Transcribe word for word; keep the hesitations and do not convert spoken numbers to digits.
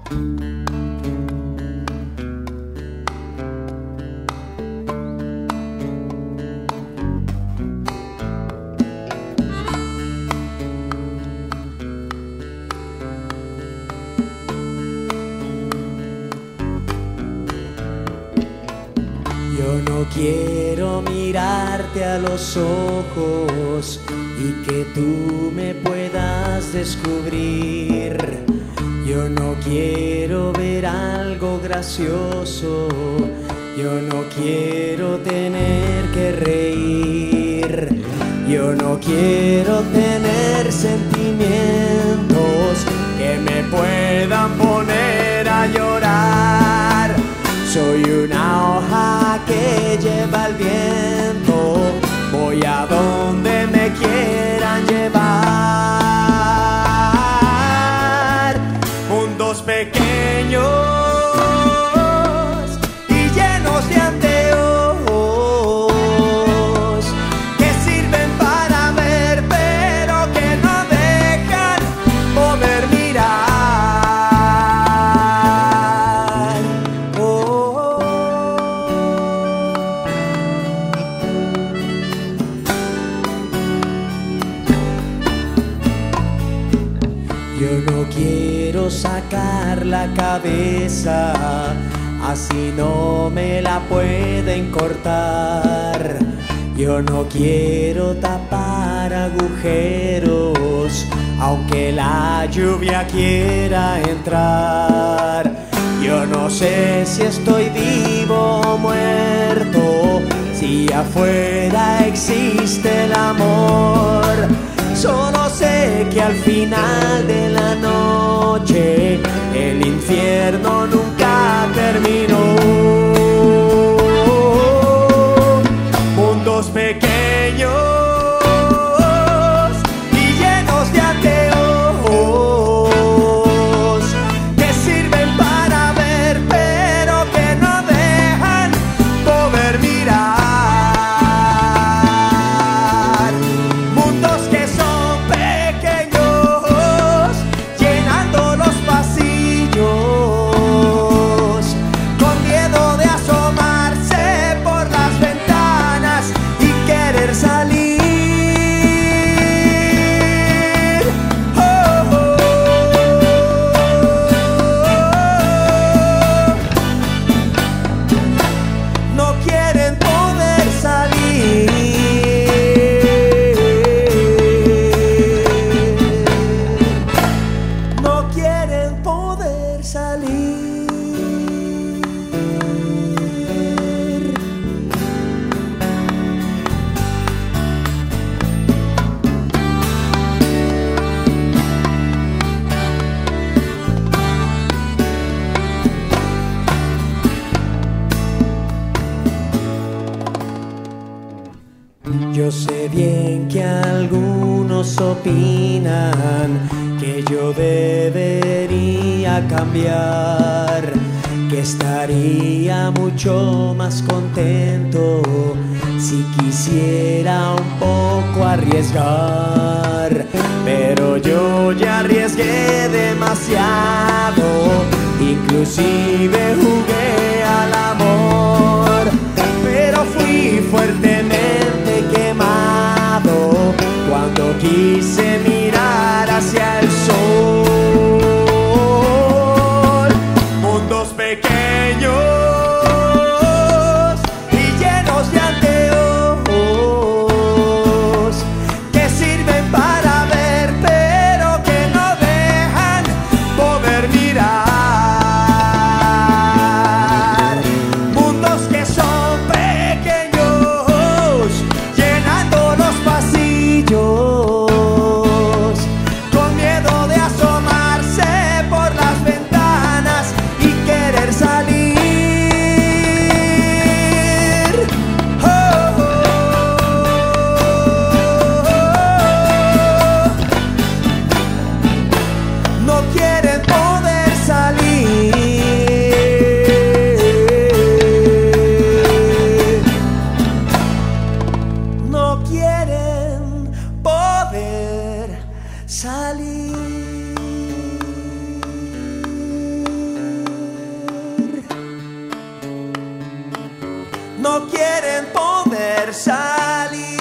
Yo no quiero mirarte a los ojos y que tú me puedas descubrir. Yo no quiero ver algo gracioso, yo no quiero tener que reír. Yo no quiero tener sentimientos que me puedan poner a llorar. Soy una hoja que lleva el viento, voy a donde me quieran llevar. Mundos pequeños y llenos de anteojos que sirven para ver, pero que no dejan poder mirar. Yo no quiero sacar la cabeza, así no me la pueden cortar. Yo no quiero tapar agujeros, aunque la lluvia quiera entrar. Yo no sé si estoy vivo o muerto, si afuera existe el amor. Solo sé que al final de la noche el infierno nunca terminó. Mundos pequeños y llenos de anteojos que sirven para ver, pero que no dejan poder mirar. Mundos que son yo sé bien que algunos opinan que yo debería cambiar, que estaría mucho más contento si quisiera un poco arriesgar. Pero yo ya arriesgué demasiado, inclusive jugué al amor, pero fui fuertemente quemado cuando quise mirar hacia el sol. Mundos pequeños y llenos de anteojos que sirven para ver, pero que no dejan poder mirar. poder salir.